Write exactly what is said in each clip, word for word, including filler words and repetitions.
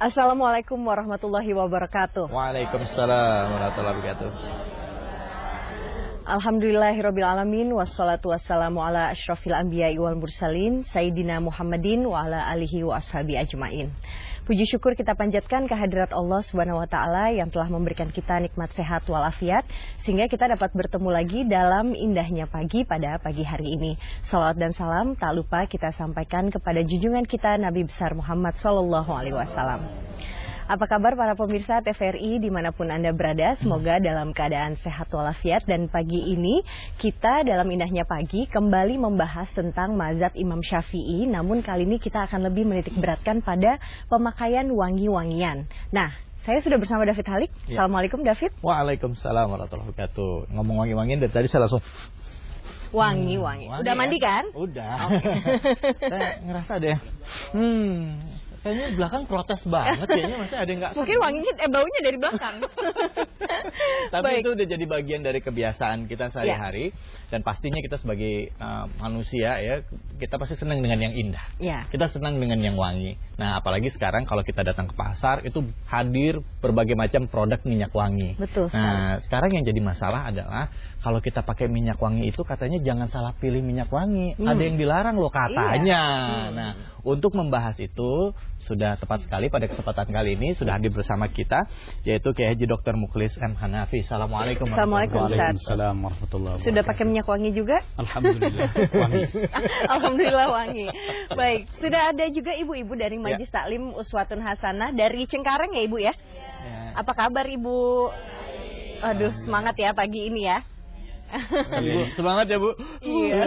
Assalamualaikum warahmatullahi wabarakatuh. Waalaikumsalam warahmatullahi wabarakatuh. Alhamdulillahirabbil alamin wassalatu wassalamu ala asyrafil anbiya'i wal mursalin sayyidina Muhammadin wa ala alihi wa ashabi ajmain. Puji syukur kita panjatkan kehadirat Allah Subhanahu wa taala yang telah memberikan kita nikmat sehat walafiat sehingga kita dapat bertemu lagi dalam indahnya pagi pada pagi hari ini. Salawat dan salam tak lupa kita sampaikan kepada junjungan kita Nabi besar Muhammad sallallahu alaihi wasallam. Apa kabar para pemirsa T V R I dimanapun Anda berada, semoga dalam keadaan sehat walafiat. Dan pagi ini kita dalam indahnya pagi kembali membahas tentang mazhab Imam Syafi'i. Namun kali ini kita akan lebih menitik beratkan pada pemakaian wangi-wangian. Nah, saya sudah bersama David Halik. Ya. Assalamualaikum David. Waalaikumsalam warahmatullahi wabarakatuh. Ngomong wangi-wangian dari tadi saya langsung wangi-wangi. Hmm, udah mandi kan? Udah. Okay. Saya ngerasa deh. Hmm. Kayaknya belakang protes banget, kayaknya masih ada yang nggak. Mungkin wanginya, eh baunya dari belakang. Tapi Baik. Itu udah jadi bagian dari kebiasaan kita sehari-hari, ya. Dan pastinya kita sebagai uh, manusia ya, kita pasti senang dengan yang indah. Ya. Kita senang dengan yang wangi. Nah, apalagi sekarang kalau kita datang ke pasar itu hadir berbagai macam produk minyak wangi. Betul. Nah, sekarang yang jadi masalah adalah kalau kita pakai minyak wangi itu katanya jangan salah pilih minyak wangi. Hmm. Ada yang dilarang loh katanya. Iya. Hmm. Nah, untuk membahas itu sudah tepat sekali pada kesempatan kali ini sudah hadir bersama kita yaitu Kiai Haji Doktor Mukhlis M Hanafi. Assalamualaikum warahmatullahi wabarakatuh. Sudah pakai minyak wangi juga? Alhamdulillah wangi. Alhamdulillah wangi. Baik, sudah ada juga ibu-ibu dari Majelis ya. Taklim Uswatun Hasanah dari Cengkareng ya Ibu ya? Ya. Apa kabar Ibu? Aduh, semangat ya pagi ini ya. Ibu, semangat ya Bu. Iya.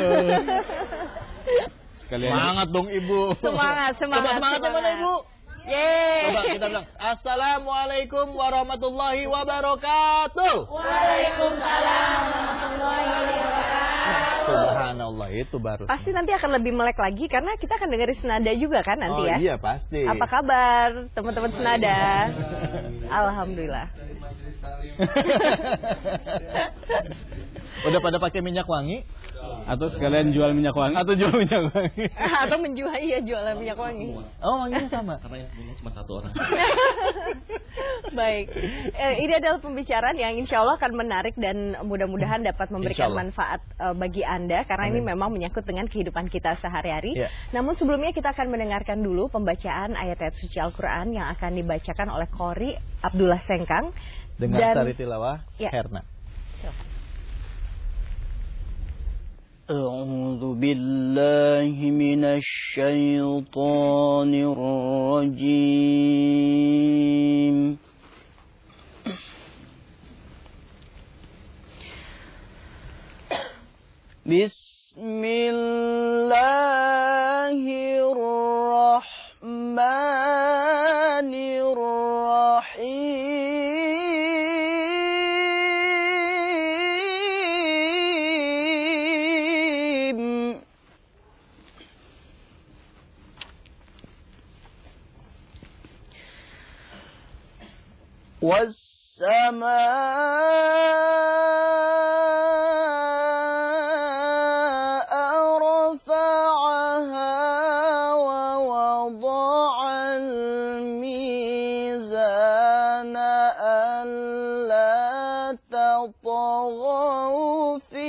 Kalian semangat dong Ibu. Semangat, semangat. Coba semangatnya mana Ibu? Yeay. Coba kita bilang Assalamualaikum warahmatullahi wabarakatuh. Waalaikumsalam warahmatullahi wabarakatuh. Subhanallah, itu baru. Pasti nanti akan lebih melek lagi karena kita akan dengerin senada juga kan nanti oh, ya. Oh iya pasti. Apa kabar teman-teman senada? Alhamdulillah. Udah pada pakai minyak wangi? Atau sekalian jual minyak wangi? Atau jual minyak wangi? Atau menjual, iya jualan minyak wangi. Oh, wanginya sama? Karena yang punya cuma satu orang. Baik, eh, ini adalah pembicaraan yang insya Allah akan menarik dan mudah-mudahan dapat memberikan manfaat uh, bagi Anda. Karena Amin. Ini memang menyangkut dengan kehidupan kita sehari-hari. Ya. Namun sebelumnya kita akan mendengarkan dulu pembacaan ayat-ayat suci Al-Quran yang akan dibacakan oleh Qori Abdullah Sengkang. Dengan Sari Tilawah ya. Herna. أعوذ بالله من الشيطان الرجيم بسم الله الرحمن الرحيم والسماء رفعها ووضع الميزان ألا تطغوا في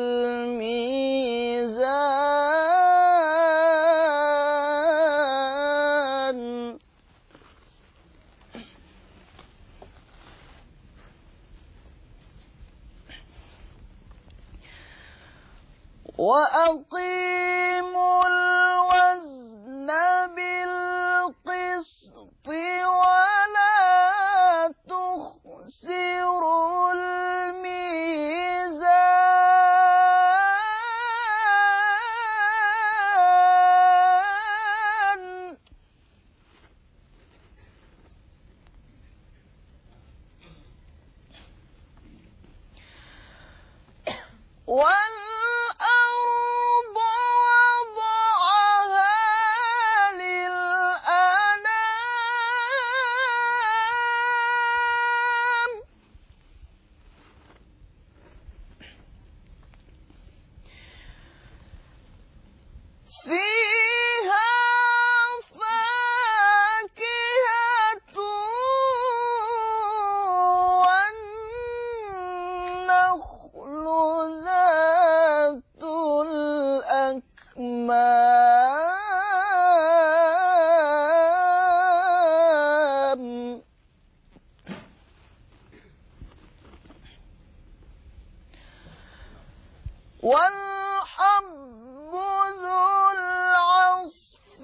الميزان وأقيموا الوزن بالقسط ولا تخسروا الميزان والأرض وضعها للأنام فيها فاكهة الغمام والحب ذو العصف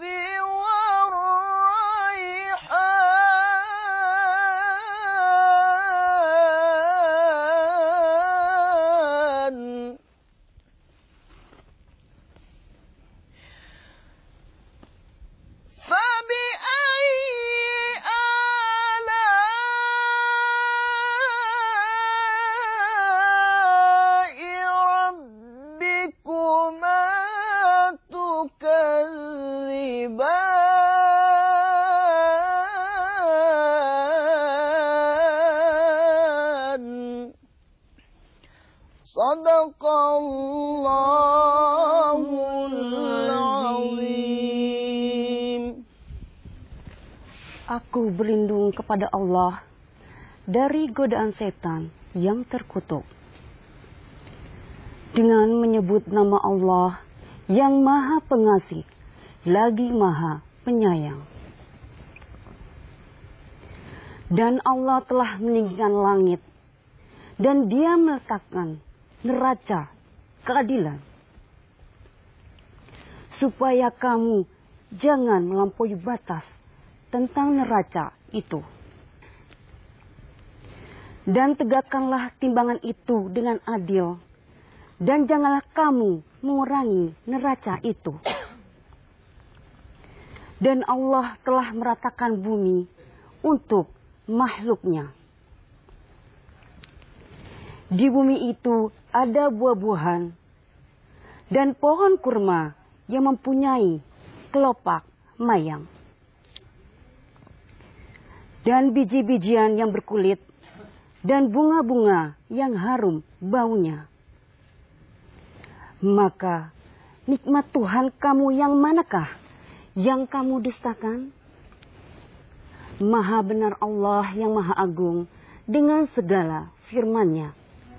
والريحان فبأي آلاء ربكما تكذبان صدق الله العظيم. Aku berlindung kepada Allah dari godaan setan yang terkutuk. Dengan menyebut nama Allah yang Maha Pengasih, lagi Maha Penyayang. Dan Allah telah meninggikan langit, dan Dia meletakkan neraca keadilan, supaya kamu jangan melampaui batas tentang neraca itu. Dan tegakkanlah timbangan itu dengan adil, dan janganlah kamu mengurangi neraca itu. Dan Allah telah meratakan bumi untuk makhluknya. Di bumi itu ada buah-buahan dan pohon kurma yang mempunyai kelopak mayang, dan biji-bijian yang berkulit, dan bunga-bunga yang harum baunya. Maka nikmat Tuhan kamu yang manakah yang kamu dustakan? Maha benar Allah yang Maha Agung dengan segala firman-Nya.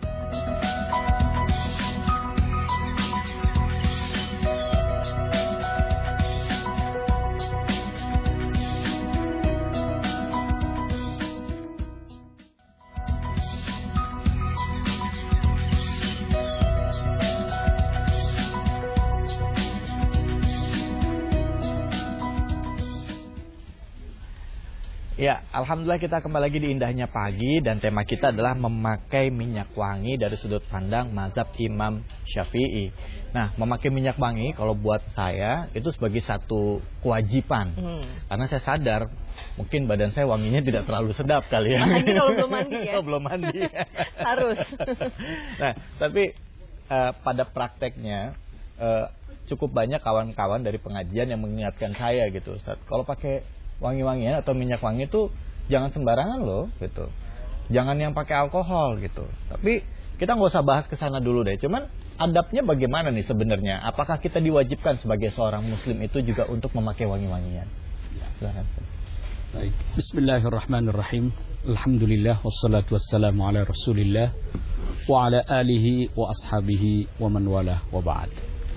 Ya, alhamdulillah kita kembali lagi di Indahnya Pagi, dan tema kita adalah memakai minyak wangi dari sudut pandang mazhab Imam Syafi'i. Nah, memakai minyak wangi kalau buat saya itu sebagai satu kewajiban. Hmm. Karena saya sadar mungkin badan saya wanginya tidak terlalu sedap kali ya. Apalagi kalau belum mandi ya. Oh, belum mandi. Harus. Nah, tapi uh, pada prakteknya uh, cukup banyak kawan-kawan dari pengajian yang mengingatkan saya gitu, Ustaz, kalau pakai wangi-wangian atau minyak wangi itu jangan sembarangan loh gitu. Jangan yang pakai alkohol gitu. Tapi kita nggak usah bahas ke sana dulu deh. Cuman adabnya bagaimana nih sebenarnya? Apakah kita diwajibkan sebagai seorang muslim itu juga untuk memakai wangi-wangian? Silakan. Baik. Bismillahirrahmanirrahim. Alhamdulillah wassalatu wassalamu ala Rasulillah wa ala alihi wa ashabihi wa man wala wa ba'd.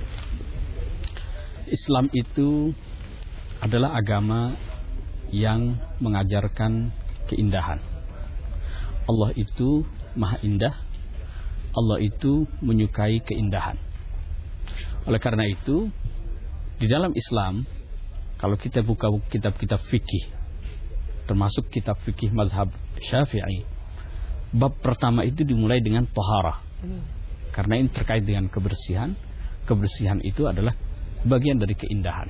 Islam itu adalah agama yang mengajarkan keindahan. Allah itu maha indah. Allah itu menyukai keindahan. Oleh karena itu, di dalam Islam, kalau kita buka kitab-kitab fikih, termasuk kitab fikih mazhab Syafi'i, bab pertama itu dimulai dengan taharah. Karena ini terkait dengan kebersihan. Kebersihan itu adalah bagian dari keindahan.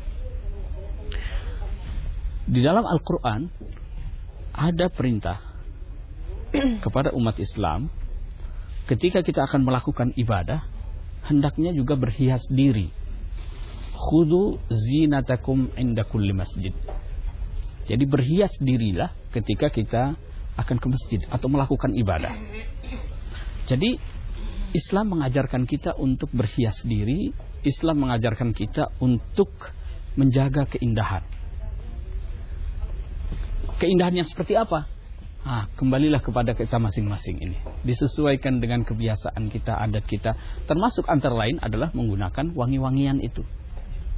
Di dalam Al-Quran ada perintah kepada umat Islam, ketika kita akan melakukan ibadah, hendaknya juga berhias diri. Khudu zinatakum inda kulli masjid. Jadi berhias dirilah ketika kita akan ke masjid atau melakukan ibadah. Jadi Islam mengajarkan kita untuk berhias diri. Islam mengajarkan kita untuk menjaga keindahan. Keindahan yang seperti apa? Ah, kembalilah kepada kita masing-masing ini. Disesuaikan dengan kebiasaan kita, adat kita. Termasuk antara lain adalah menggunakan wangi-wangian itu.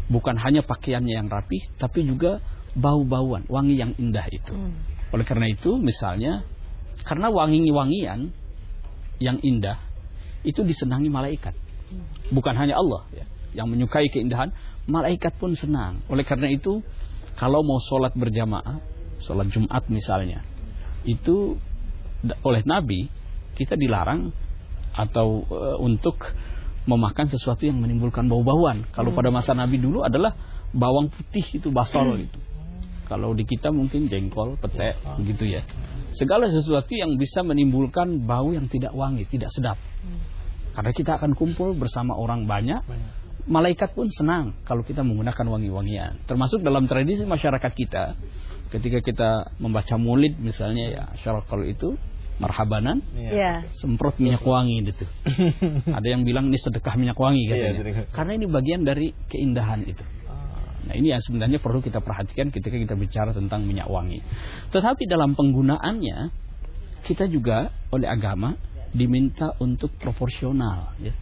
Bukan hanya pakaiannya yang rapi, tapi juga bau-bauan, wangi yang indah itu. Hmm. Oleh karena itu, misalnya, karena wangi-wangian yang indah, itu disenangi malaikat. Bukan hanya Allah ya, yang menyukai keindahan, malaikat pun senang. Oleh karena itu, kalau mau sholat berjamaah, sholat Jumat misalnya, itu oleh Nabi, kita dilarang atau uh, untuk memakan sesuatu yang menimbulkan bau-bauan. Kalau hmm. pada masa Nabi dulu adalah bawang putih itu, basol hmm. itu. Kalau di kita mungkin jengkol, pete, hmm. gitu ya. Segala sesuatu yang bisa menimbulkan bau yang tidak wangi, tidak sedap. Hmm. Karena kita akan kumpul bersama orang banyak, banyak. Malaikat pun senang kalau kita menggunakan wangi-wangian. Termasuk dalam tradisi masyarakat kita, ketika kita membaca maulid misalnya ya, syaraqal itu marhabanan, yeah. semprot minyak wangi gitu. Ada yang bilang ini sedekah minyak wangi katanya. Yeah, karena ini bagian dari keindahan itu. Nah, ini yang sebenarnya perlu kita perhatikan ketika kita bicara tentang minyak wangi. Tetapi dalam penggunaannya, kita juga oleh agama diminta untuk proporsional ya.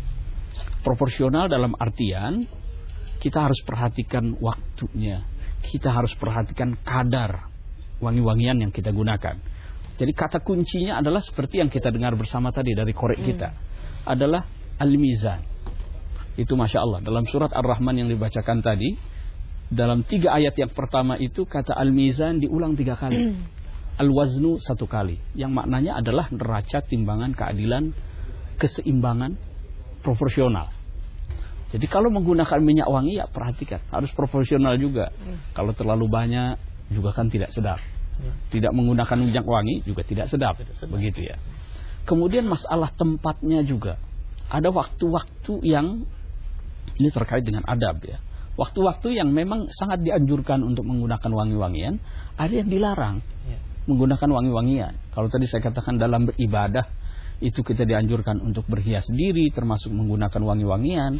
Proporsional dalam artian kita harus perhatikan waktunya. Kita harus perhatikan kadar wangi-wangian yang kita gunakan. Jadi kata kuncinya adalah seperti yang kita dengar bersama tadi dari korek kita. Hmm. Adalah al-mizan. Itu Masya Allah. Dalam surat Ar-Rahman yang dibacakan tadi, dalam tiga ayat yang pertama itu kata al-mizan diulang tiga kali. Hmm. Al-waznu satu kali. Yang maknanya adalah neraca, timbangan, keadilan, keseimbangan, proporsional. Jadi kalau menggunakan minyak wangi ya perhatikan. Harus proporsional juga. Hmm. Kalau terlalu banyak juga kan tidak sedap. Tidak menggunakan minyak wangi juga tidak sedap, tidak sedap. Begitu ya. Kemudian masalah tempatnya juga. Ada waktu-waktu yang ini terkait dengan adab ya. Waktu-waktu yang memang sangat dianjurkan untuk menggunakan wangi-wangian, ada yang dilarang ya. Menggunakan wangi-wangian. Kalau tadi saya katakan dalam beribadah itu kita dianjurkan untuk berhias diri, termasuk menggunakan wangi-wangian.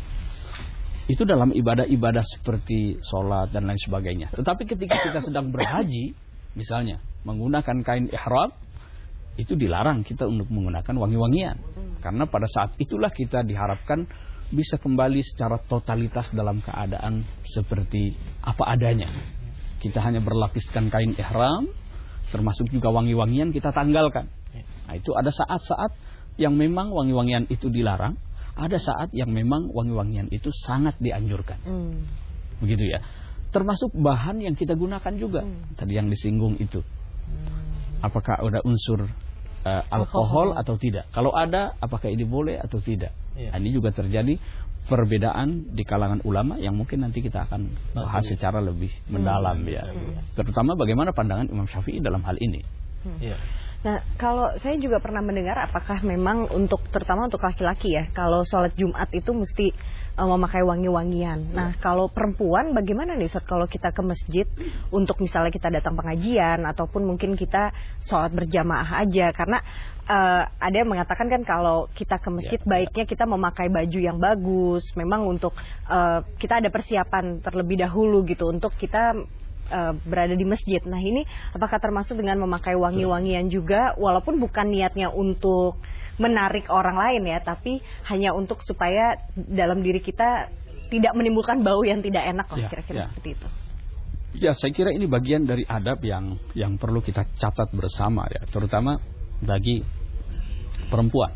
Itu dalam ibadah-ibadah seperti sholat dan lain sebagainya. Tetapi ketika kita sedang berhaji, misalnya menggunakan kain ihram, itu dilarang kita untuk menggunakan wangi-wangian. Karena pada saat itulah kita diharapkan bisa kembali secara totalitas dalam keadaan seperti apa adanya. Kita hanya berlapiskan kain ihram, termasuk juga wangi-wangian kita tanggalkan. Nah, itu ada saat-saat yang memang wangi-wangian itu dilarang, ada saat yang memang wangi-wangian itu sangat dianjurkan. Hmm. Begitu ya. Termasuk bahan yang kita gunakan juga. Hmm. Tadi yang disinggung itu. Hmm. Apakah ada unsur uh, alkohol atau tidak? Kalau ada, apakah ini boleh atau tidak? Yeah. Nah, ini juga terjadi perbedaan di kalangan ulama yang mungkin nanti kita akan bahas Masih. secara lebih hmm. mendalam ya. Hmm. Terutama bagaimana pandangan Imam Syafi'i dalam hal ini. Hmm. Yeah. Nah, kalau saya juga pernah mendengar apakah memang untuk terutama untuk laki-laki ya, kalau sholat Jumat itu mesti uh, memakai wangi-wangian. Nah, kalau perempuan bagaimana nih Ustaz kalau kita ke masjid untuk misalnya kita datang pengajian ataupun mungkin kita sholat berjamaah aja, karena uh, ada yang mengatakan kan kalau kita ke masjid ya, baiknya kita memakai baju yang bagus, memang untuk uh, kita ada persiapan terlebih dahulu gitu untuk kita Uh, berada di masjid. Nah, ini apakah termasuk dengan memakai wangi-wangian juga, walaupun bukan niatnya untuk menarik orang lain ya, tapi hanya untuk supaya dalam diri kita tidak menimbulkan bau yang tidak enak lah, kira-kira ya, ya. seperti itu. Ya, saya kira ini bagian dari adab yang yang perlu kita catat bersama ya, terutama bagi perempuan.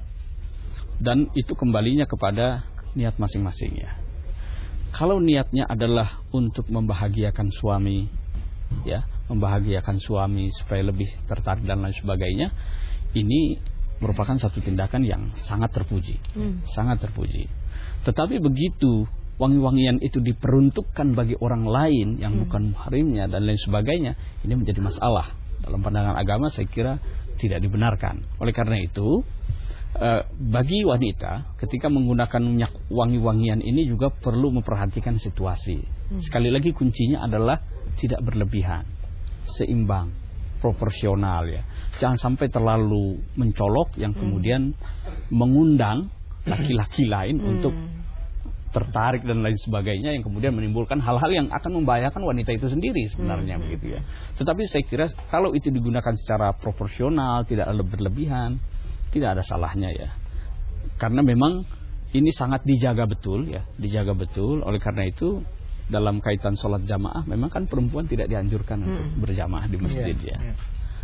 Dan itu kembalinya kepada niat masing-masing ya. Kalau niatnya adalah untuk membahagiakan suami, ya, membahagiakan suami supaya lebih tertarik dan lain sebagainya, ini merupakan satu tindakan yang sangat terpuji, hmm. sangat terpuji. Tetapi begitu wangi-wangian itu diperuntukkan bagi orang lain yang hmm. bukan muhrimnya dan lain sebagainya, ini menjadi masalah. Dalam pandangan agama saya kira tidak dibenarkan. Oleh karena itu, Uh, bagi wanita ketika menggunakan minyak wangi-wangian ini juga perlu memperhatikan situasi. Hmm. Sekali lagi kuncinya adalah tidak berlebihan, seimbang, proporsional ya. Jangan sampai terlalu mencolok yang kemudian hmm. mengundang laki-laki lain hmm. untuk tertarik dan lain sebagainya, yang kemudian menimbulkan hal-hal yang akan membahayakan wanita itu sendiri sebenarnya hmm. begitu ya. Tetapi saya kira kalau itu digunakan secara proporsional, tidak berlebihan, tidak ada salahnya ya. Karena memang ini sangat dijaga betul ya, dijaga betul. Oleh karena itu dalam kaitan sholat jamaah, memang kan perempuan tidak dianjurkan hmm. untuk berjamaah di masjid yeah. ya. Yeah.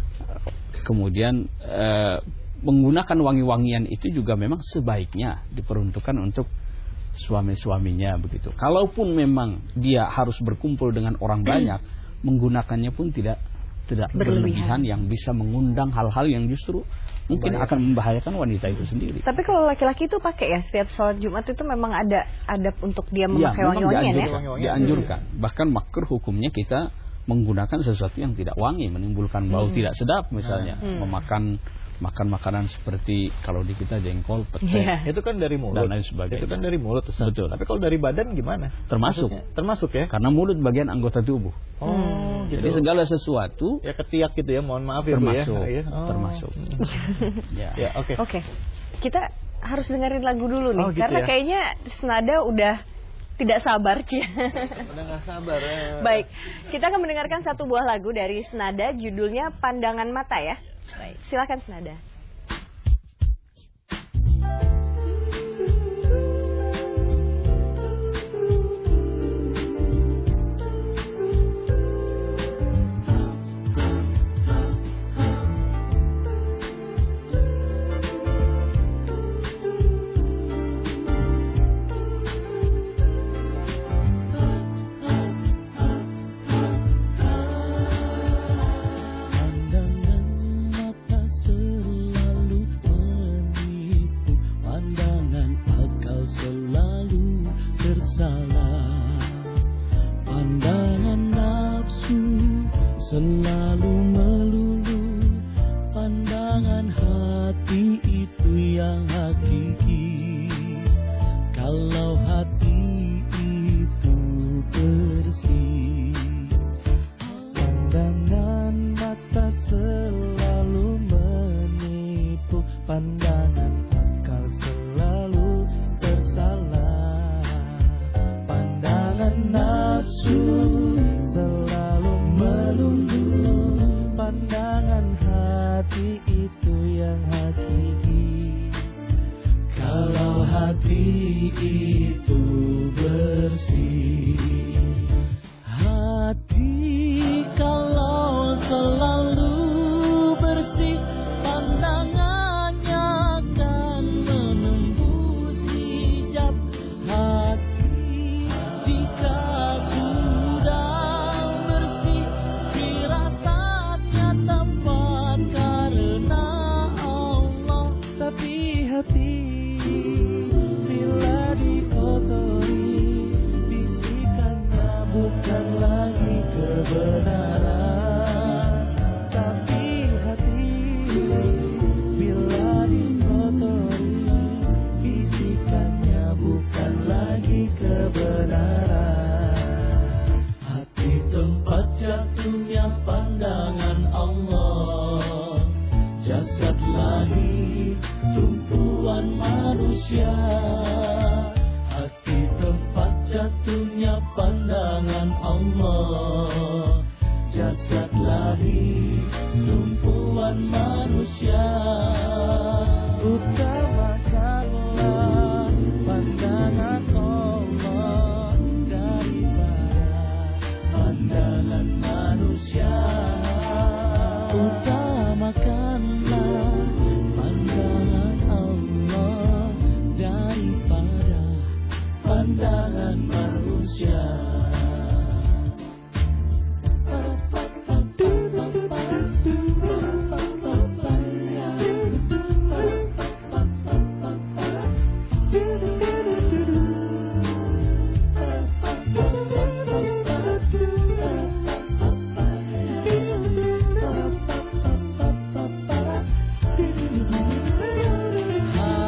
Kemudian uh, menggunakan wangi-wangian itu juga memang sebaiknya diperuntukkan untuk suami-suaminya begitu. Kalaupun memang dia harus berkumpul dengan orang banyak, menggunakannya pun tidak tidak berlebihan, berlebihan yang bisa mengundang hal-hal yang justru mungkin akan membahayakan wanita itu sendiri. Tapi kalau laki-laki itu pakai ya setiap sholat Jumat itu memang ada adab untuk dia memakai ya, wangi-wangian ya? Dianjurkan. Bahkan makruh hukumnya kita menggunakan sesuatu yang tidak wangi, menimbulkan bau hmm. tidak sedap misalnya, hmm. memakan makan makanan seperti kalau di kita jengkol, pete, yeah. itu kan dari mulut dan lain sebagainya. Itu kan dari mulut, Ustaz. Betul. Tapi kalau dari badan gimana? Termasuk, maksudnya? Termasuk ya? Karena mulut bagian anggota tubuh. Oh, hmm. gitu. Jadi segala sesuatu ya ketiak gitu ya, mohon maaf ya termasuk, Bu ya. Oh. Termasuk. ya, ya oke. Okay. Oke. Okay. Kita harus dengerin lagu dulu nih, oh, gitu karena ya? kayaknya senada udah tidak sabar Cia. Udah gak sabar ya. Baik, kita akan mendengarkan satu buah lagu dari Senada, judulnya Pandangan Mata ya. Baik, silakan Senada.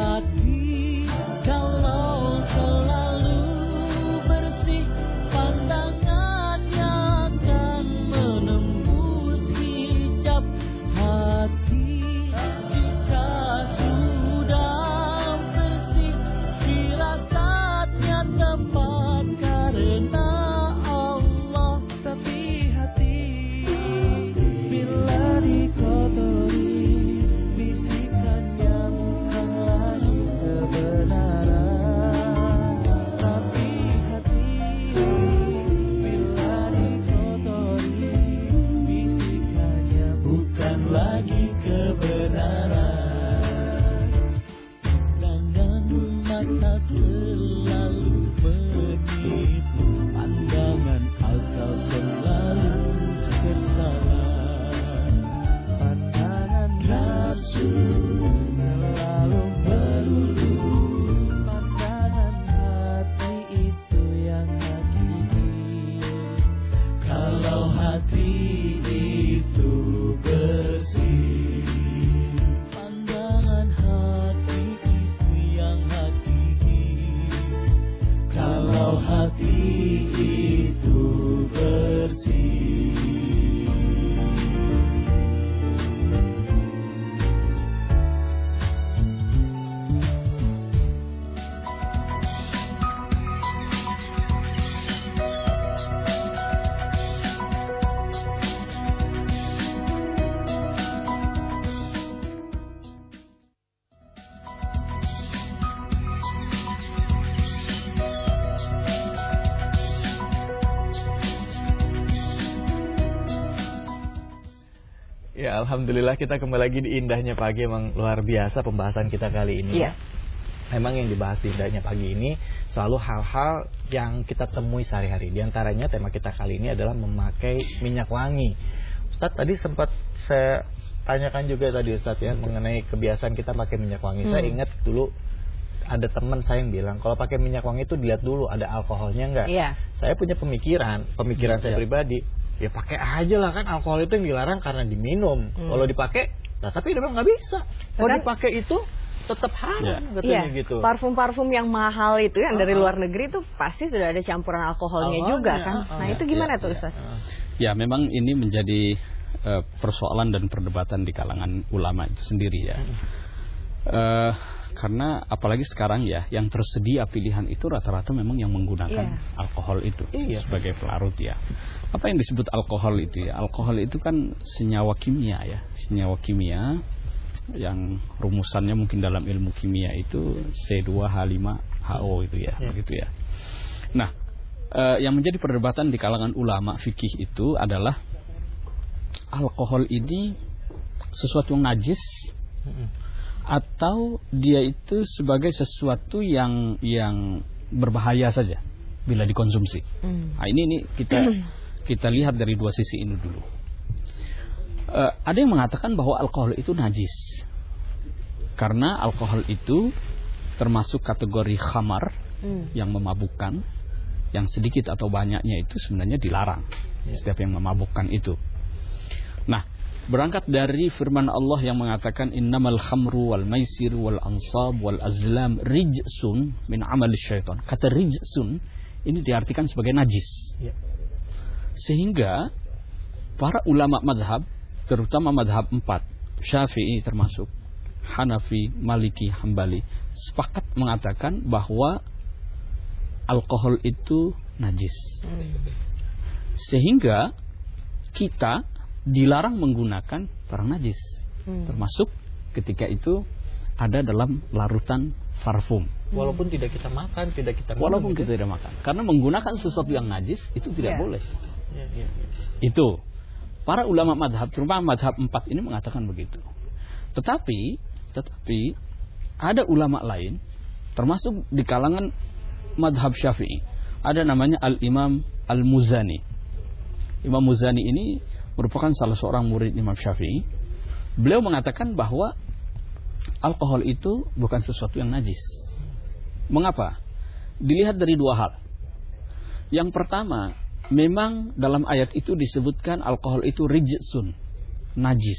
Kalau selalu bersih hati itu bersih. Ya, alhamdulillah kita kembali lagi di Indahnya Pagi. Emang luar biasa pembahasan kita kali ini. Iya. Memang yang dibahas di Indahnya Pagi ini selalu hal-hal yang kita temui sehari-hari. Di antaranya tema kita kali ini adalah memakai minyak wangi. Ustadz tadi sempat saya tanyakan juga tadi Ustadz ya mengenai kebiasaan kita pakai minyak wangi. Hmm. Saya ingat dulu ada teman saya yang bilang kalau pakai minyak wangi itu dilihat dulu ada alkoholnya enggak. Iya. Saya punya pemikiran, pemikiran saya Iya. pribadi. Ya pakai aja lah, kan alkohol itu yang dilarang karena diminum. Hmm. Kalau dipakai, nah tapi memang nggak bisa. Kalau kan, dipakai itu tetap haram, ya. katanya Iya, gitu. Parfum-parfum yang mahal itu yang dari uh-huh. luar negeri itu pasti sudah ada campuran alkoholnya Alkoholnya, juga kan. uh-huh. Nah ya, itu gimana ya, tuh ya. Ustaz? Ya memang ini menjadi uh, persoalan dan perdebatan di kalangan ulama itu sendiri ya. Hmm. Uh, Karena apalagi sekarang ya yang tersedia pilihan itu rata-rata memang yang menggunakan yeah. alkohol itu yeah. sebagai pelarut ya. Apa yang disebut alkohol itu ya? Alkohol itu kan senyawa kimia ya, senyawa kimia yang rumusannya mungkin dalam ilmu kimia itu C dua H lima H O itu ya, yeah. begitu ya. Nah, eh, yang menjadi perdebatan di kalangan ulama fikih itu adalah alkohol ini sesuatu yang najis. Mm-hmm. Atau dia itu sebagai sesuatu yang yang berbahaya saja bila dikonsumsi. Hmm. Nah, ini ini kita kita lihat dari dua sisi ini dulu. Uh, ada yang mengatakan bahwa alkohol itu najis karena alkohol itu termasuk kategori khamar hmm. yang memabukkan, yang sedikit atau banyaknya itu sebenarnya dilarang. Ya. Setiap yang memabukkan itu. Nah, berangkat dari firman Allah yang mengatakan innamal khamru wal maisir wal ansab wal azlam rijsun min amali syaitan. Kata rijsun ini diartikan sebagai najis. Ya. Sehingga para ulama madhab, terutama madhab empat, Syafi'i termasuk, Hanafi, Maliki, Hambali, sepakat mengatakan bahwa alkohol itu najis. Sehingga kita dilarang menggunakan barang najis, hmm. termasuk ketika itu ada dalam larutan parfum. Walaupun tidak kita makan, tidak kita minum. Walaupun kita tidak makan, karena menggunakan sesuatu yang najis itu tidak yeah. boleh. Yeah, yeah, yeah. Itu para ulama madhab, terutama madhab empat ini mengatakan begitu. Tetapi, tetapi ada ulama lain, termasuk di kalangan madhab Syafi'i, ada namanya Al Imam Al Muzani. Imam Muzani ini merupakan salah seorang murid Imam Syafi'i. Beliau mengatakan bahwa alkohol itu bukan sesuatu yang najis. Mengapa? Dilihat dari dua hal. Yang pertama, memang dalam ayat itu disebutkan alkohol itu rijsun, najis.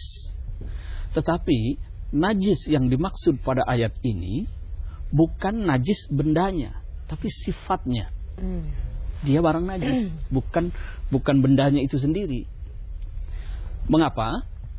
Tetapi najis yang dimaksud pada ayat ini bukan najis bendanya, tapi sifatnya. Dia barang najis, bukan bukan bendanya itu sendiri. Mengapa?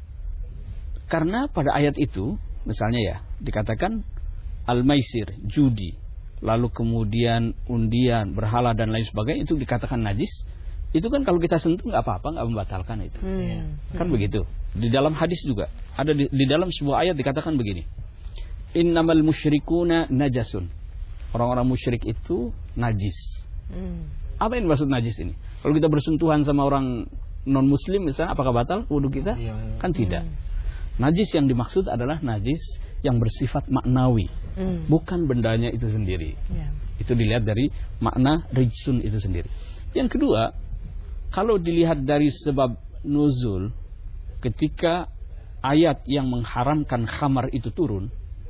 Karena pada ayat itu, misalnya ya, dikatakan al-maisir, judi, lalu kemudian undian, berhala dan lain sebagainya, itu dikatakan najis. Itu kan kalau kita sentuh nggak apa-apa, nggak membatalkan itu. Hmm. Kan hmm. begitu. Di dalam hadis juga ada di, di dalam sebuah ayat dikatakan begini. Innamal musyrikuna najasun. Orang-orang musyrik itu najis. Hmm. Apa yang dimaksud najis ini? Kalau kita bersentuhan sama orang non-muslim misalnya, apakah batal wudu kita? Ya, ya. Kan tidak. Hmm. Najis yang dimaksud adalah najis yang bersifat maknawi, hmm. bukan bendanya itu sendiri. Ya. Itu dilihat dari makna rijsun itu sendiri. Yang kedua, kalau dilihat dari sebab nuzul, ketika ayat yang mengharamkan khamar itu turun,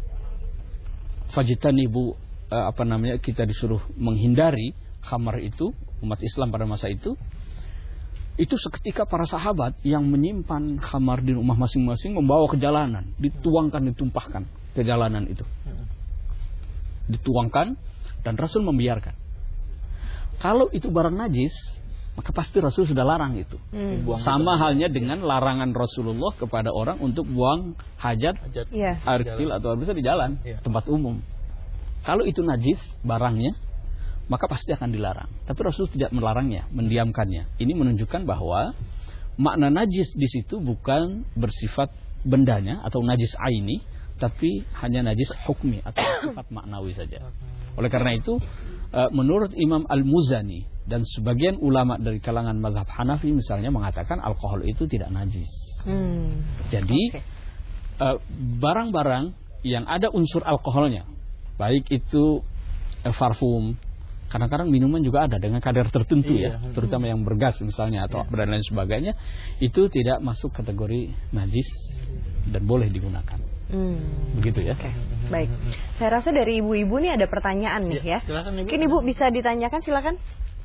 fajtanibu, apa namanya, kita disuruh menghindari khamar itu, umat Islam pada masa itu. Itu seketika para sahabat yang menyimpan khamar di rumah masing-masing membawa ke jalanan, dituangkan, ditumpahkan ke jalanan itu. Dituangkan dan Rasul membiarkan. Kalau itu barang najis, maka pasti Rasul sudah larang itu. Hmm. Sama halnya dengan larangan Rasulullah kepada orang untuk buang hajat, hajat yeah. air kecil atau air besar di jalan, yeah. tempat umum. Kalau itu najis barangnya, maka pasti akan dilarang. Tapi Rasul tidak melarangnya, mendiamkannya. Ini menunjukkan bahwa makna najis di situ bukan bersifat bendanya atau najis aini, tapi hanya najis hukmi atau sifat maknawi saja. Oleh karena itu, menurut Imam Al-Muzani dan sebagian ulama dari kalangan mazhab Hanafi misalnya mengatakan alkohol itu tidak najis. Hmm. Jadi okay. barang-barang yang ada unsur alkoholnya, baik itu parfum, kadang-kadang minuman juga ada dengan kadar tertentu iya. ya, terutama yang bergas misalnya atau iya. dan lain sebagainya, itu tidak masuk kategori najis dan boleh digunakan. Hmm. Begitu ya. Oke, okay. Baik. Saya rasa dari ibu-ibu nih ada pertanyaan nih ya. ya. Silakan, Ibu. Mungkin Ibu bisa ditanyakan, silakan.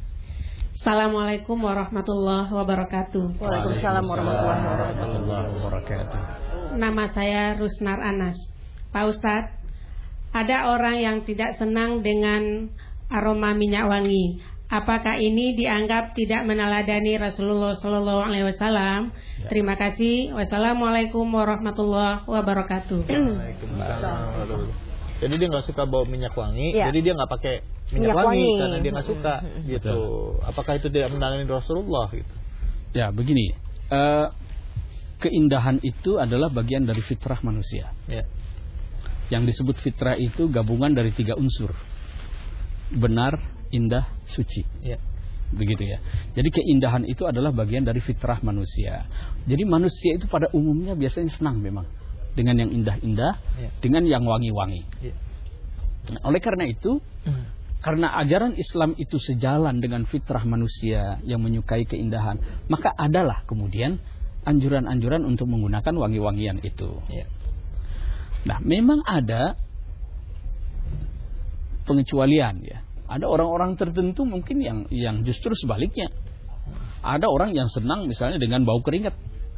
Assalamualaikum warahmatullahi wabarakatuh. Waalaikumsalam warahmatullahi wabarakatuh. Nama saya Rusnar Anas. Pak Ustadz, ada orang yang tidak senang dengan aroma minyak wangi. Apakah ini dianggap tidak meneladani Rasulullah Shallallahu Alaihi Wasallam? Ya. Terima kasih. Wassalamualaikum warahmatullahi wabarakatuh. Waalaikumsalam. Jadi dia nggak suka bau minyak wangi, ya. Jadi dia nggak pakai minyak, minyak wangi, wangi karena dia nggak suka, hmm. gitu. Apakah itu tidak meneladani Rasulullah? Gitu? Ya begini, uh, keindahan itu adalah bagian dari fitrah manusia. Ya. Yang disebut fitrah itu gabungan dari tiga unsur: benar, indah, suci. Ya. Begitu ya. Jadi keindahan itu adalah bagian dari fitrah manusia. Jadi manusia itu pada umumnya biasanya senang memang dengan yang indah-indah, ya. Dengan yang wangi-wangi. Ya. Nah, oleh karena itu, hmm. karena ajaran Islam itu sejalan dengan fitrah manusia yang menyukai keindahan, maka adalah kemudian anjuran-anjuran untuk menggunakan wangi-wangian itu. Ya. Nah, memang ada pengecualian ya. Ada orang-orang tertentu mungkin yang yang justru sebaliknya. Ada orang yang senang misalnya dengan bau keringat.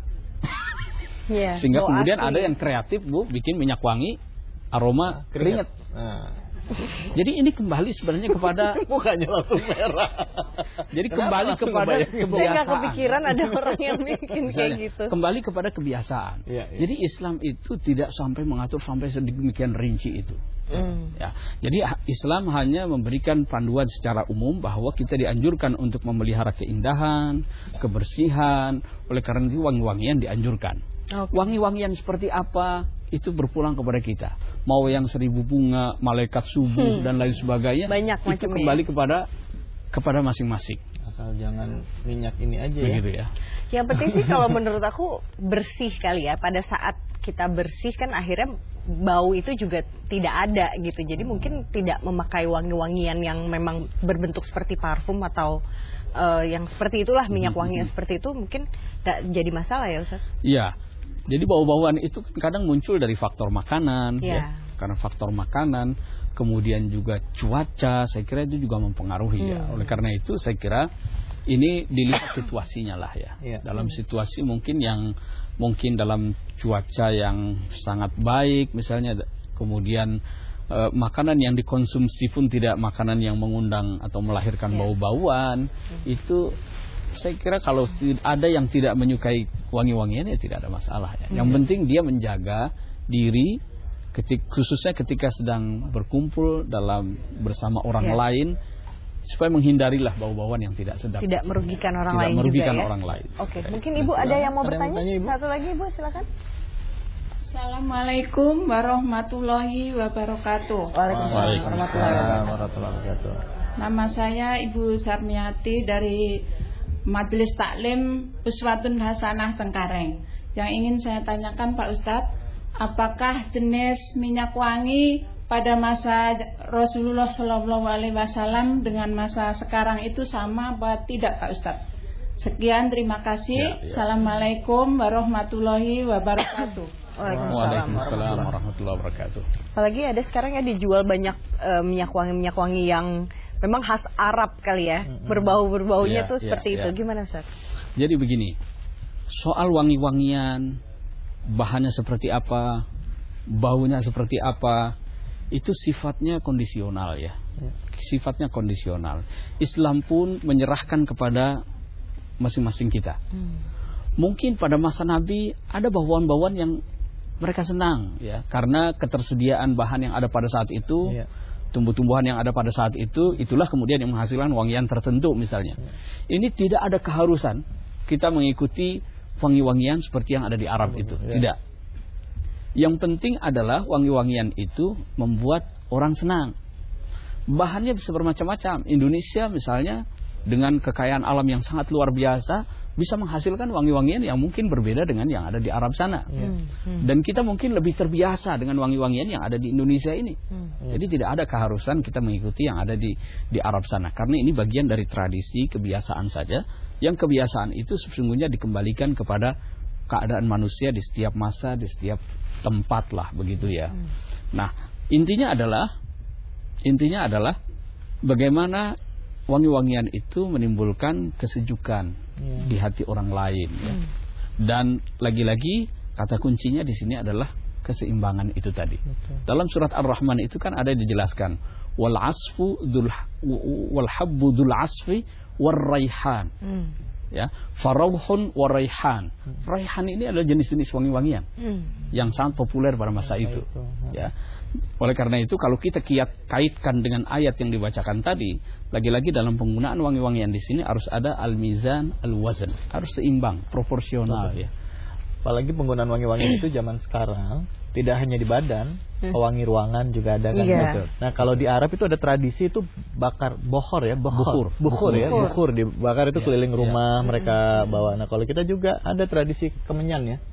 Yeah, sehingga kemudian asli. Ada yang kreatif, Bu, bikin minyak wangi aroma keringat. Nah. Jadi ini kembali sebenarnya kepada mukanya langsung merah. Jadi kenapa kembali kepada kebiasaan. Saya nggak kepikiran ada orang yang bikin kayak gitu. Kembali kepada kebiasaan. Ya, ya. Jadi Islam itu tidak sampai mengatur sampai sedemikian rinci itu. Mm. Ya, jadi Islam hanya memberikan panduan secara umum bahwa kita dianjurkan untuk memelihara keindahan, kebersihan. Oleh karena itu wangi-wangian dianjurkan. Okay. Wangi-wangian seperti apa itu berpulang kepada kita. Mau yang seribu bunga, malaikat subuh hmm. dan lain sebagainya, banyak itu kembali kepada kepada masing-masing. Asal jangan minyak ini aja. Begitu ya. Yang penting sih kalau menurut aku bersih kali ya. Pada saat kita bersih kan akhirnya bau itu juga tidak ada gitu. Jadi mungkin tidak memakai wangi-wangian yang memang berbentuk seperti parfum atau uh, yang seperti itulah, minyak wangi yang seperti itu mungkin tidak jadi masalah ya Ustaz? Iya. Jadi bau-bauan itu kadang muncul dari faktor makanan, ya. ya. Karena faktor makanan, kemudian juga cuaca, saya kira itu juga mempengaruhi hmm. ya. Oleh karena itu saya kira ini dilihat situasinya lah ya. ya. Dalam situasi mungkin yang mungkin dalam cuaca yang sangat baik, misalnya kemudian eh, makanan yang dikonsumsi pun tidak makanan yang mengundang atau melahirkan ya. bau-bauan, hmm. itu saya kira kalau ada yang tidak menyukai wangi-wangian ya tidak ada masalah ya. Yang hmm. penting dia menjaga diri ketik, khususnya ketika sedang berkumpul dalam bersama orang ya. lain supaya menghindarilah bau-bauan yang tidak sedap. Tidak merugikan orang tidak lain merugikan juga ya. orang lain. Oke, mungkin Ibu ada yang mau bertanya? Ibu? Satu lagi Ibu, silakan. Assalamualaikum warahmatullahi wabarakatuh. Waalaikumsalam warahmatullahi wabarakatuh. Nama saya Ibu Sarmiati dari Majelis Taklim Uswatun Hasanah Tengkareng. Yang ingin saya tanyakan Pak Ustadz, apakah jenis minyak wangi pada masa Rasulullah Shallallahu Alaihi Wasallam dengan masa sekarang itu sama apa tidak Pak Ustadz? Sekian, terima kasih. Ya, ya. Assalamualaikum warahmatullahi wabarakatuh. Waalaikumsalam warahmatullahi wabarakatuh. Apalagi ada sekarang ya dijual banyak uh, minyak wangi minyak wangi yang memang khas Arab kali ya, mm-hmm. berbau-berbaunya yeah, tuh seperti yeah, itu. Yeah. Gimana Ustaz? Jadi begini, soal wangi-wangian, bahannya seperti apa, baunya seperti apa, itu sifatnya kondisional ya. Yeah. sifatnya kondisional. Islam pun menyerahkan kepada masing-masing kita. Hmm. Mungkin pada masa Nabi ada bauan-bauan yang mereka senang, ya, karena ketersediaan bahan yang ada pada saat itu, yeah. tumbuh-tumbuhan yang ada pada saat itu, itulah kemudian yang menghasilkan wangian tertentu misalnya. Yeah. Ini tidak ada keharusan kita mengikuti wangi-wangian seperti yang ada di Arab itu, yeah. tidak. Yang penting adalah wangi-wangian itu membuat orang senang. Bahannya bisa bermacam-macam. Indonesia misalnya dengan kekayaan alam yang sangat luar biasa bisa menghasilkan wangi-wangian yang mungkin berbeda dengan yang ada di Arab sana. Hmm. Hmm. Dan kita mungkin lebih terbiasa dengan wangi-wangian yang ada di Indonesia ini. Hmm. Jadi tidak ada keharusan kita mengikuti yang ada di di Arab sana, karena ini bagian dari tradisi, kebiasaan saja. Yang kebiasaan itu sesungguhnya dikembalikan kepada keadaan manusia di setiap masa, di setiap tempat lah, begitu ya. Hmm. Nah, intinya adalah intinya adalah bagaimana wangi-wangian itu menimbulkan kesejukan hmm. di hati orang lain. Ya. Hmm. Dan lagi-lagi kata kuncinya di sini adalah keseimbangan itu tadi. Betul. Dalam surat Ar-Rahman itu kan ada dijelaskan wal asfu dzul wal habbu dzul asfi war raihan. Hmm. Ya, farauhun wa raihan. Hmm. Raihan ini adalah jenis-jenis wangi-wangian hmm. yang sangat populer pada masa itu. itu. Ya. Oleh karena itu kalau kita kiat, kaitkan dengan ayat yang dibacakan tadi, lagi-lagi dalam penggunaan wangi-wangian di sini harus ada al-mizan, al-wazn, harus seimbang, proporsional. Ya. Apalagi penggunaan wangi-wangian itu zaman sekarang tidak hanya di badan, pewangi ruangan juga ada kan. Iya. Nah kalau di Arab itu ada tradisi itu bakar bohor ya, bohor, bukhur ya, bukhur dibakar itu ya, keliling rumah ya. Mereka bawa. Nah kalau kita juga ada tradisi kemenyan ya.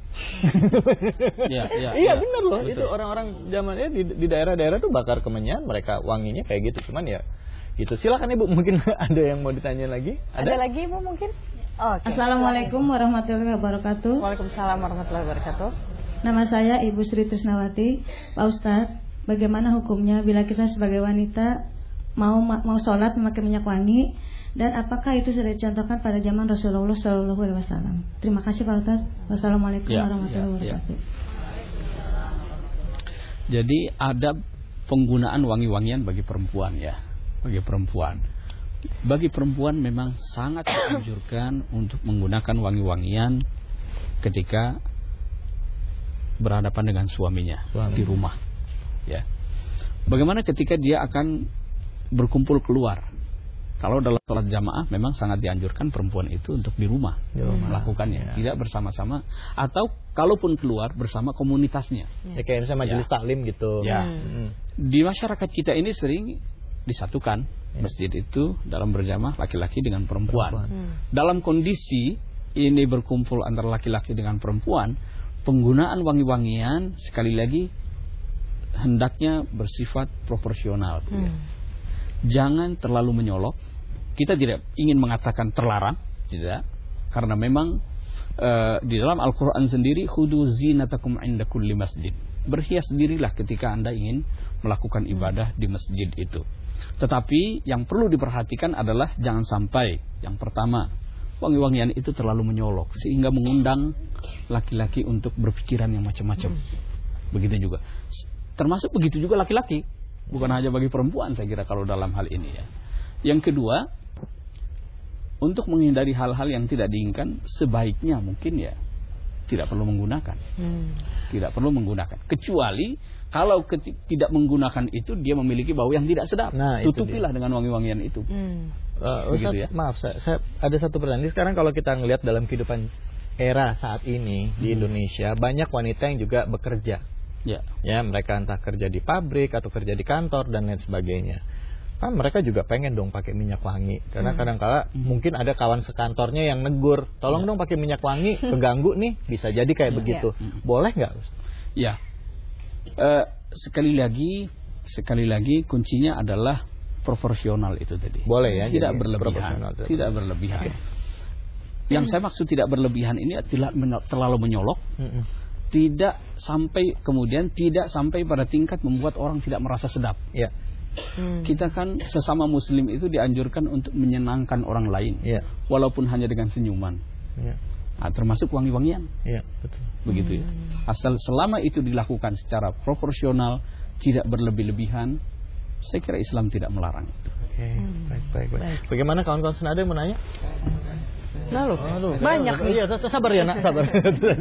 ya, ya, iya ya, benar loh. Betul. Itu orang-orang zamannya di, di daerah-daerah tuh bakar kemenyan, mereka wanginya kayak gitu. Cuman ya itu silakan Ibu, mungkin ada yang mau ditanya lagi? Ada, ada lagi Ibu mungkin? Oh, okay. Assalamualaikum warahmatullahi wabarakatuh. Waalaikumsalam warahmatullahi wabarakatuh. Nama saya Ibu Sri Trisnawati. Pak Ustadz, bagaimana hukumnya bila kita sebagai wanita mau mau sholat memakai minyak wangi, dan apakah itu sudah dicontohkan pada zaman Rasulullah Shallallahu Alaihi Wasallam? Terima kasih Pak Ustadz. Wassalamualaikum ya, warahmatullahi ya, wabarakatuh. Ya. Jadi ada penggunaan wangi-wangian bagi perempuan ya, bagi perempuan. Bagi perempuan memang sangat dianjurkan untuk menggunakan wangi-wangian ketika berhadapan dengan suaminya Suami. di rumah. Ya. Bagaimana ketika dia akan berkumpul keluar? Kalau dalam sholat jamaah memang sangat dianjurkan perempuan itu untuk di rumah, di rumah. melakukannya, ya. tidak bersama-sama, atau kalaupun keluar bersama komunitasnya. Ya, kayak misalnya majelis ya. taklim gitu. Ya. Hmm. Di masyarakat kita ini sering disatukan ya. masjid itu dalam berjamaah laki-laki dengan perempuan. perempuan. Hmm. Dalam kondisi ini berkumpul antara laki-laki dengan perempuan, penggunaan wangi-wangian sekali lagi hendaknya bersifat proporsional. Hmm. Ya. Jangan terlalu menyolok. Kita tidak ingin mengatakan terlarang, tidak, karena memang uh, di dalam Al-Quran sendiri khudu zinatakum inda kulli masjid. Berhias dirilah ketika Anda ingin melakukan ibadah di masjid itu. Tetapi yang perlu diperhatikan adalah jangan sampai yang pertama wangi-wangian itu terlalu menyolok sehingga mengundang laki-laki untuk berpikiran yang macam-macam. Begitu juga. Termasuk begitu juga laki-laki. Bukan hanya bagi perempuan saya kira kalau dalam hal ini ya. Yang kedua, untuk menghindari hal-hal yang tidak diinginkan, sebaiknya mungkin ya tidak perlu menggunakan. Hmm. Tidak perlu menggunakan. Kecuali kalau tidak menggunakan itu dia memiliki bau yang tidak sedap. Nah, tutupilah dengan wangi-wangian itu. Hmm. Uh, Ustaz, ya? Maaf, saya, saya ada satu pertanyaan. Sekarang kalau kita ngelihat dalam kehidupan era saat ini di hmm. Indonesia, banyak wanita yang juga bekerja. Ya, ya mereka entah kerja di pabrik atau kerja di kantor dan lain sebagainya. Kan mereka juga pengen dong pakai minyak wangi. Karena hmm. kadang-kala hmm. mungkin ada kawan sekantornya yang negur, tolong ya. dong pakai minyak wangi, keganggu nih, bisa jadi kayak ya. begitu. Ya. Boleh nggak? Ya, uh, sekali lagi, sekali lagi kuncinya adalah proporsional itu tadi. Boleh ya, tidak berlebihan. Tidak berlebihan. Okay. Yang hmm. saya maksud tidak berlebihan ini tidak terlalu menyolok. Hmm. Tidak sampai kemudian tidak sampai pada tingkat membuat orang tidak merasa sedap. Ya. Hmm. Kita kan sesama muslim itu dianjurkan untuk menyenangkan orang lain, ya. walaupun hanya dengan senyuman. Ya. Nah, termasuk wangi-wangian. Ya, betul. Begitu ya. Asal selama itu dilakukan secara proporsional, tidak berlebih-lebihan, saya kira Islam tidak melarang itu. Oke, baik, baik, baik. Bagaimana kawan-kawan senada yang mau nanya? Nah loh, Aduh, banyak nih. Iya, sabar ya nak, sabar.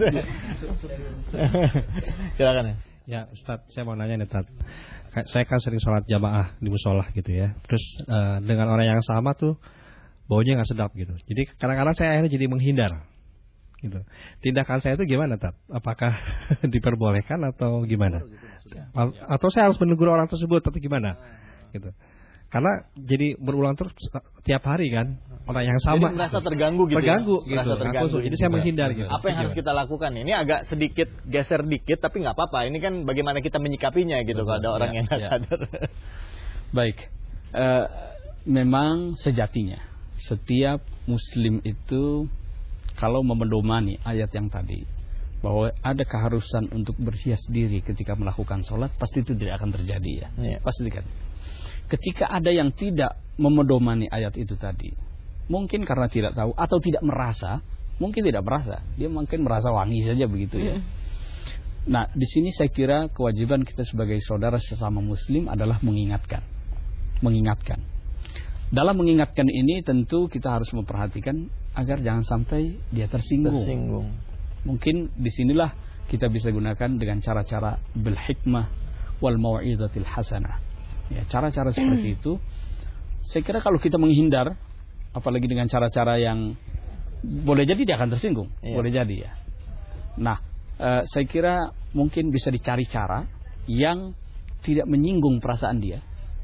Silakan ya. Ya Ustaz, saya mau nanya nih Ustaz. Saya kan sering sholat jamaah di musola gitu ya. Terus uh, dengan orang yang sama tuh baunya nggak sedap gitu. Jadi kadang-kadang saya akhirnya jadi menghindar gitu. Tindakan saya itu gimana Ustaz? Apakah diperbolehkan atau gimana? Atau saya harus menegur orang tersebut atau gimana? Gitu. Karena jadi berulang terus tiap hari kan orang yang sama. Jadi merasa terganggu gitu. Terganggu ya? gitu. Merasa terganggu. Jadi saya menghindar gitu. Apa yang harus kita lakukan? Ini agak sedikit geser dikit tapi nggak apa-apa. Ini kan bagaimana kita menyikapinya gitu. Betul. Kalau ada orang ya, yang nggak ya. sadar. Baik. Uh, memang sejatinya setiap Muslim itu kalau memedomani ayat yang tadi bahwa ada keharusan untuk berhias diri ketika melakukan sholat, pasti itu tidak akan terjadi ya. ya. Pasti kan. Ketika ada yang tidak memedomani ayat itu tadi, mungkin karena tidak tahu atau tidak merasa, mungkin tidak merasa, dia mungkin merasa wangi saja begitu ya. Mm. Nah, di sini saya kira kewajiban kita sebagai saudara sesama Muslim adalah mengingatkan, mengingatkan. Dalam mengingatkan ini tentu kita harus memperhatikan agar jangan sampai dia tersinggung. Tersinggung. Mungkin disinilah kita bisa gunakan dengan cara-cara bil hikmah wal mau'izatil hasanah. Ya, cara-cara seperti itu saya kira kalau kita menghindar, apalagi dengan cara-cara yang boleh jadi dia akan tersinggung, iya. boleh jadi ya. Nah, e, saya kira mungkin bisa dicari cara yang tidak menyinggung perasaan dia,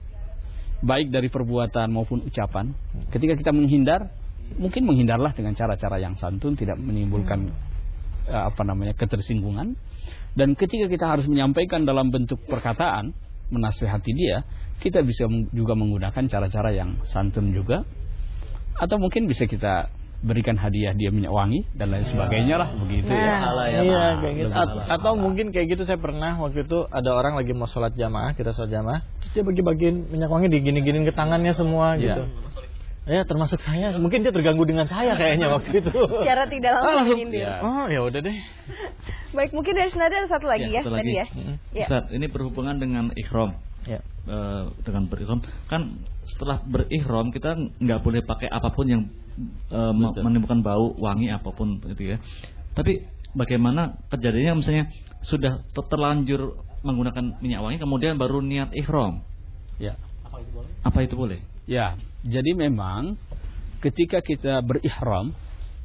baik dari perbuatan maupun ucapan. Ketika kita menghindar, mungkin menghindarlah dengan cara-cara yang santun, tidak menimbulkan hmm. e, apa namanya ketersinggungan. Dan ketika kita harus menyampaikan dalam bentuk perkataan, menasihati dia, kita bisa juga menggunakan cara-cara yang santun juga, atau mungkin bisa kita berikan hadiah dia minyak wangi dan lain sebagainya lah begitu nah, ya. ya. Iya, kayak gitu. A- atau mungkin kayak gitu saya pernah waktu itu ada orang lagi mau sholat jamaah, kita sholat jamaah, terus dia bagi-bagiin minyak wangi digini-giniin ke tangannya semua gitu. Ya. Ya termasuk saya, mungkin dia terganggu dengan saya kayaknya waktu itu. Secara tidak langsung menyindir. Ya. Oh ya udah deh. Baik, mungkin dari senada ada satu lagi ya, ya tadi ya. Hmm. ya. Ustaz, ini berhubungan dengan ihram. Ya. E, dengan berihram kan setelah berihram kita nggak boleh pakai apapun yang e, menimbulkan bau wangi apapun gitu ya. Tapi bagaimana kejadiannya misalnya sudah terlanjur menggunakan minyak wangi kemudian baru niat ihram? Ya. Apa itu boleh? Apa itu boleh? Ya, jadi memang ketika kita berihram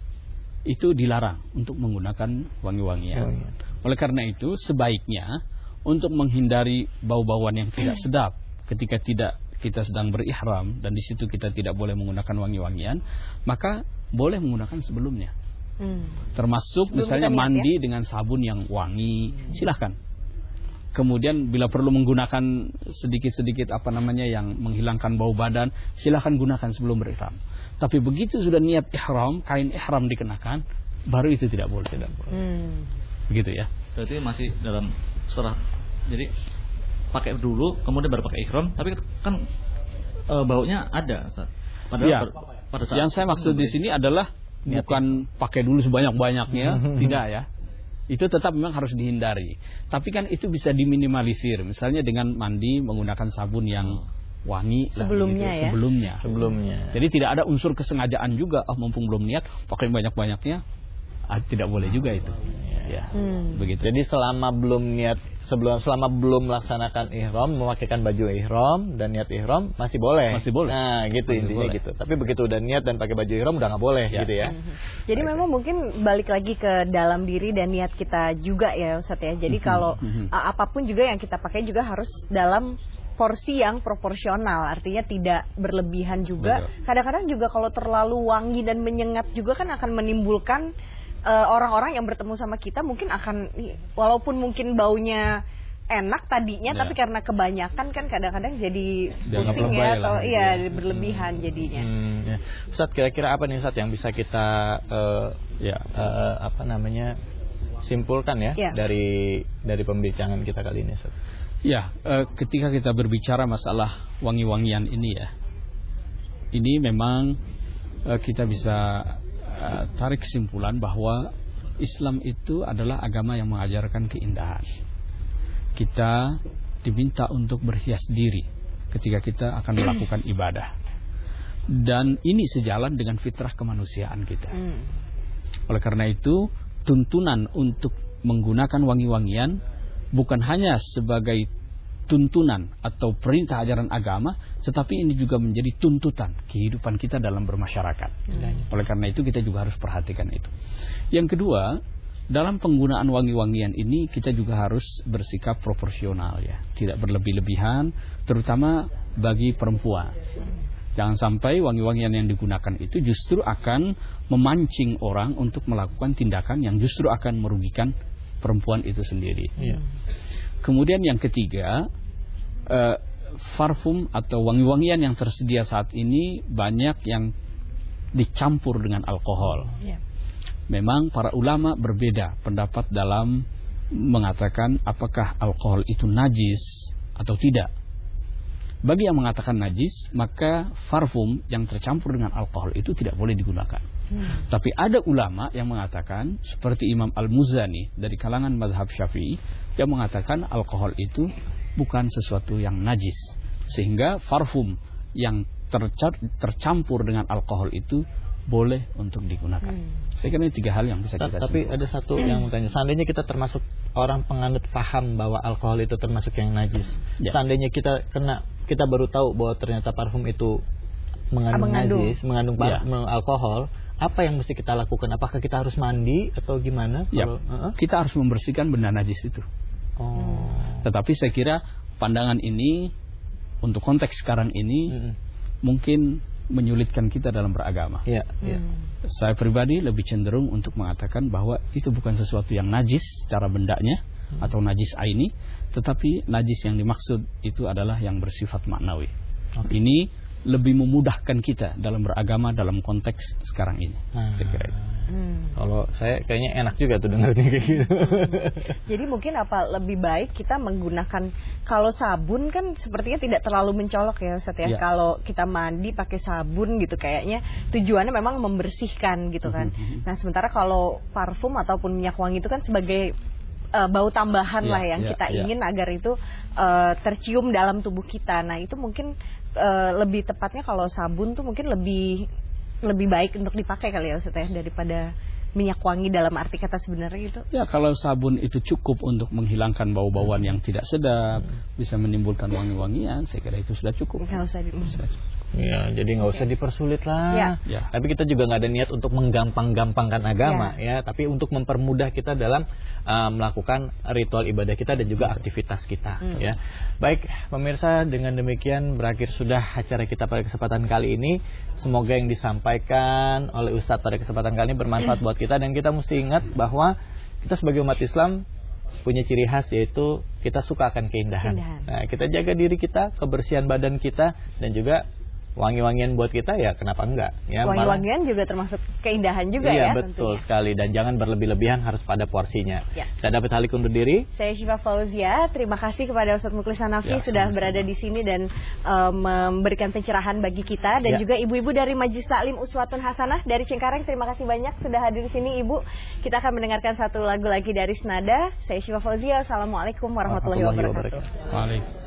itu dilarang untuk menggunakan wangi-wangian. Oh, iya. Oleh karena itu sebaiknya untuk menghindari bau-bauan yang tidak sedap ketika tidak kita sedang berihram dan di situ kita tidak boleh menggunakan wangi-wangian, maka boleh menggunakan sebelumnya. Hmm. Termasuk sebelum misalnya mandi ya? dengan sabun yang wangi, hmm. silahkan. Kemudian bila perlu menggunakan sedikit-sedikit apa namanya yang menghilangkan bau badan, silahkan gunakan sebelum berihram. Tapi begitu sudah niat ihram, kain ihram dikenakan, baru itu tidak boleh. Tidak boleh. Hmm. Begitu ya. Berarti masih dalam serah. Jadi pakai dulu, kemudian baru pakai ihram. Tapi kan e, baunya ada. Padahal ya. ber, pada saat yang saya maksud di sini adalah niat bukan ya. pakai dulu sebanyak-banyaknya, tidak ya. Itu tetap memang harus dihindari. Tapi kan itu bisa diminimalisir. Misalnya dengan mandi menggunakan sabun yang wangi sebelumnya gitu, ya. Sebelumnya. Sebelumnya. Jadi tidak ada unsur kesengajaan juga. Ah, mumpung belum niat, pakai banyak-banyaknya. Ah, tidak boleh juga itu. Ya, hmm. begitu. Jadi selama belum niat, sebelum selama belum melaksanakan ihram, memakaikan baju ihram dan niat ihram masih boleh. Masih boleh. Nah, gitu masih intinya boleh. Gitu. Tapi begitu udah niat dan pakai baju ihram udah nggak boleh ya. gitu ya. Hmm. Jadi memang mungkin balik lagi ke dalam diri dan niat kita juga ya Ustaz ya. Jadi kalau hmm. apapun juga yang kita pakai juga harus dalam porsi yang proporsional, artinya tidak berlebihan juga. Betul. Kadang-kadang juga kalau terlalu wangi dan menyengat juga kan akan menimbulkan Uh, orang-orang yang bertemu sama kita mungkin akan, walaupun mungkin baunya enak tadinya, ya. tapi karena kebanyakan kan kadang-kadang jadi pusing ya, atau iya ya. berlebihan hmm. jadinya. Hmm, ya. Ustaz, kira-kira apa nih Ustaz yang bisa kita uh, ya uh, apa namanya simpulkan ya, ya dari dari pembicaraan kita kali ini Ustaz? Ya, uh, ketika kita berbicara masalah wangi-wangian ini ya, ini memang uh, kita bisa Uh, tarik kesimpulan bahwa Islam itu adalah agama yang mengajarkan keindahan. Kita diminta untuk berhias diri ketika kita akan melakukan ibadah. Dan ini sejalan dengan fitrah kemanusiaan kita. Oleh karena itu, tuntunan untuk menggunakan wangi-wangian bukan hanya sebagai tuntunan atau perintah ajaran agama, tetapi ini juga menjadi tuntutan kehidupan kita dalam bermasyarakat. Hmm. Oleh karena itu kita juga harus perhatikan itu. Yang kedua, dalam penggunaan wangi-wangian ini kita juga harus bersikap proporsional ya, tidak berlebih-lebihan, terutama bagi perempuan. Jangan sampai wangi-wangian yang digunakan itu justru akan memancing orang untuk melakukan tindakan yang justru akan merugikan perempuan itu sendiri. Ya. Kemudian yang ketiga, Uh, parfum atau wangi-wangian yang tersedia saat ini banyak yang dicampur dengan alkohol. Yeah. Memang para ulama berbeda pendapat dalam mengatakan apakah alkohol itu najis atau tidak. Bagi yang mengatakan najis, maka parfum yang tercampur dengan alkohol itu tidak boleh digunakan. Hmm. Tapi ada ulama yang mengatakan, seperti Imam Al-Muzani dari kalangan mazhab Syafi'i, yang mengatakan alkohol itu bukan sesuatu yang najis, sehingga parfum yang terca- tercampur dengan alkohol itu boleh untuk digunakan. Hmm. Saya kira ini tiga hal yang bisa kita Ta- Tapi simpulkan. ada satu yang mau tanya, seandainya kita termasuk orang penganut paham bahwa alkohol itu termasuk yang najis, ya. Seandainya kita kena, kita baru tahu bahwa ternyata parfum itu mengandung, mengandung. najis, mengandung par- ya. alkohol, apa yang mesti kita lakukan? Apakah kita harus mandi atau gimana? Ya. Kalau, uh-uh. Kita harus membersihkan benda najis itu. Oh. Tetapi saya kira pandangan ini untuk konteks sekarang ini hmm. mungkin menyulitkan kita dalam beragama. Ya, ya. Saya pribadi lebih cenderung untuk mengatakan bahwa itu bukan sesuatu yang najis secara bendanya hmm. atau najis aini, tetapi najis yang dimaksud itu adalah yang bersifat maknawi. Okay. Ini lebih memudahkan kita dalam beragama dalam konteks sekarang ini. Hmm. Saya kira itu. Hmm. Kalau saya kayaknya enak juga tuh dengarnya kayak gitu. Jadi mungkin apa lebih baik kita menggunakan, kalau sabun kan sepertinya tidak terlalu mencolok ya Ustaz ya. Ya. Kalau kita mandi pakai sabun gitu kayaknya tujuannya memang membersihkan gitu kan. Nah sementara kalau parfum ataupun minyak wangi itu kan sebagai uh, bau tambahan ya, lah yang ya, kita ya. ingin agar itu uh, tercium dalam tubuh kita. Nah itu mungkin uh, lebih tepatnya kalau sabun tuh mungkin lebih lebih baik untuk dipakai kali ya Ustaz ya, daripada minyak wangi dalam arti kata sebenarnya itu. Ya kalau sabun itu cukup untuk menghilangkan bau-bauan yang tidak sedap, hmm. bisa menimbulkan wangi-wangian, saya kira itu sudah cukup. Nggak usah di- Ya, jadi nggak usah dipersulit lah. Ya. Ya. Tapi kita juga nggak ada niat untuk menggampang-gampangkan agama, ya. ya. Tapi untuk mempermudah kita dalam uh, melakukan ritual ibadah kita dan juga aktivitas kita, hmm. ya. Baik, pemirsa, dengan demikian berakhir sudah acara kita pada kesempatan kali ini. Semoga yang disampaikan oleh Ustadz pada kesempatan kali ini bermanfaat hmm. buat kita, dan kita mesti ingat bahwa kita sebagai umat Islam punya ciri khas, yaitu kita suka akan keindahan. keindahan. Nah, kita jaga diri kita, kebersihan badan kita, dan juga wangi-wangian buat kita, ya kenapa enggak ya. Wangi-wangian juga termasuk keindahan juga iya, ya. Betul tentunya. sekali, dan jangan berlebih-lebihan, harus pada porsinya. Ya. Saya David Halik undur diri. Saya Syifa Fauzia. Terima kasih kepada Ustaz Mukhlis Hanafi ya, sudah sama-sama. berada di sini dan uh, memberikan pencerahan bagi kita, dan ya. juga ibu-ibu dari Majelis Taklim Uswatun Hasanah dari Cengkareng. Terima kasih banyak sudah hadir di sini Ibu. Kita akan mendengarkan satu lagu lagi dari Senada. Saya Syifa Fauzia. Assalamualaikum warahmatullahi, warahmatullahi wabarakatuh. Waalaikumsalam.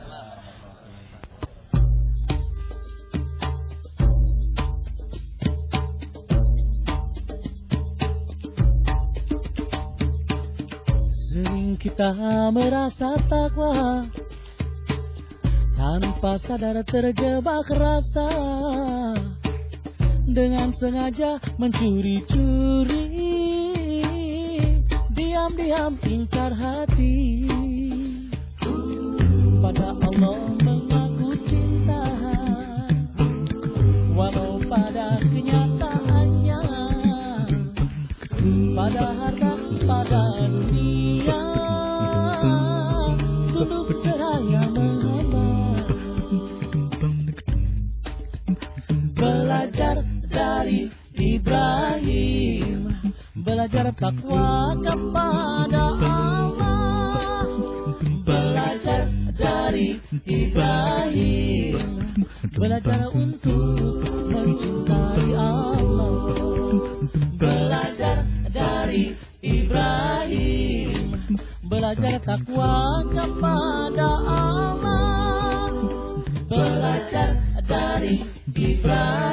Kita merasa takwa tanpa sadar terjebak rasa, dengan sengaja mencuri-curi, diam-diam ingkar hati. Pada Allah mengaku cinta, walau pada kenyataannya, pada harta, pada dunia, tunduk seraya menghamba. Belajar dari Ibrahim, belajar takwa kepada Allah. Belajar dari Ibrahim, belajar untuk mencintai Allah. Belajar dari Ibrahim, belajar takwa kepada Allah. Belajar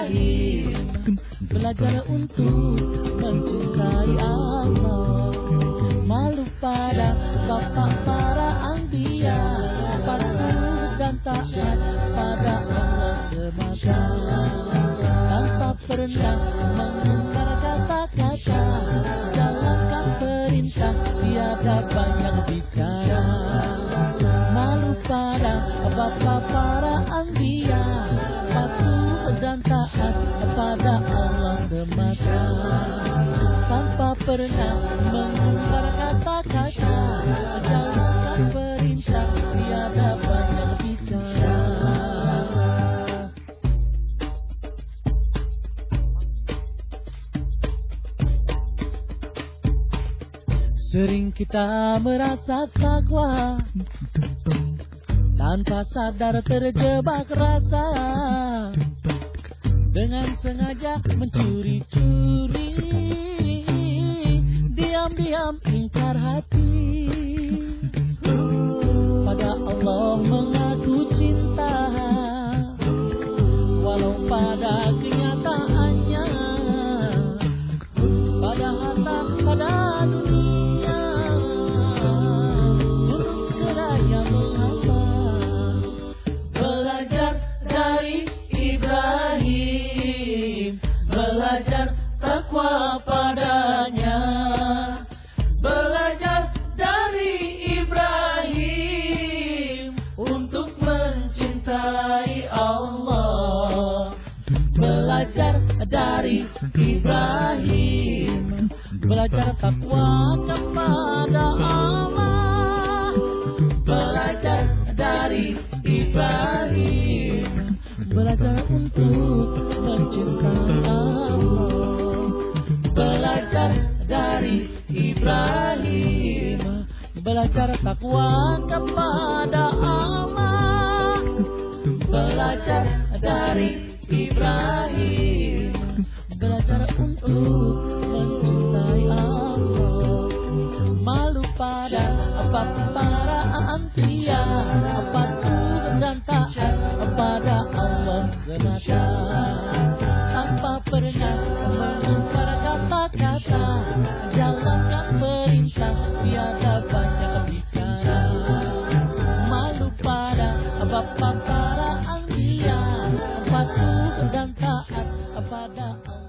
Ibrahim, belajar untuk mencintai Allah, malu pada bapak para anbiya, patuh dan taat pada Allah semata, tanpa pernah mengingkar kata-kata, jalankan perintah tiada banyak bicara, malu pada bapak para anbiya, patuh dan taat pada Allah semata, tanpa pernah mengingkar kata-kata, jalankan perintah tiada banyak bicara. Sering kita merasa takwa, tanpa sadar terjebak rasa, dengan sengaja mencuri-curi, diam-diam ingkar hati, pada Allah mengaku cinta, walau pada kenyataannya, pada harta, pada dunia, turun seraya mengapa, belajar dari Ibrahim, belajar takwa padanya, belajar dari Ibrahim untuk mencintai Allah, belajar dari Ibrahim, belajar takwa kepada Allah, belajar dari Ibrahim, belajar untuk mencintai Allah, belajar dari Ibrahim, belajar takwa kepada Allah, belajar dari Ibrahim, belajar untuk mencintai Allah, malu pada apa para anbiya, patuh dan taat pada Allah semata, tanpa pernah mengingkar kata-kata, jalankan perintah tiada banyak bicara, malu pada bapak para anbiya, patuh dan taat pada Allah.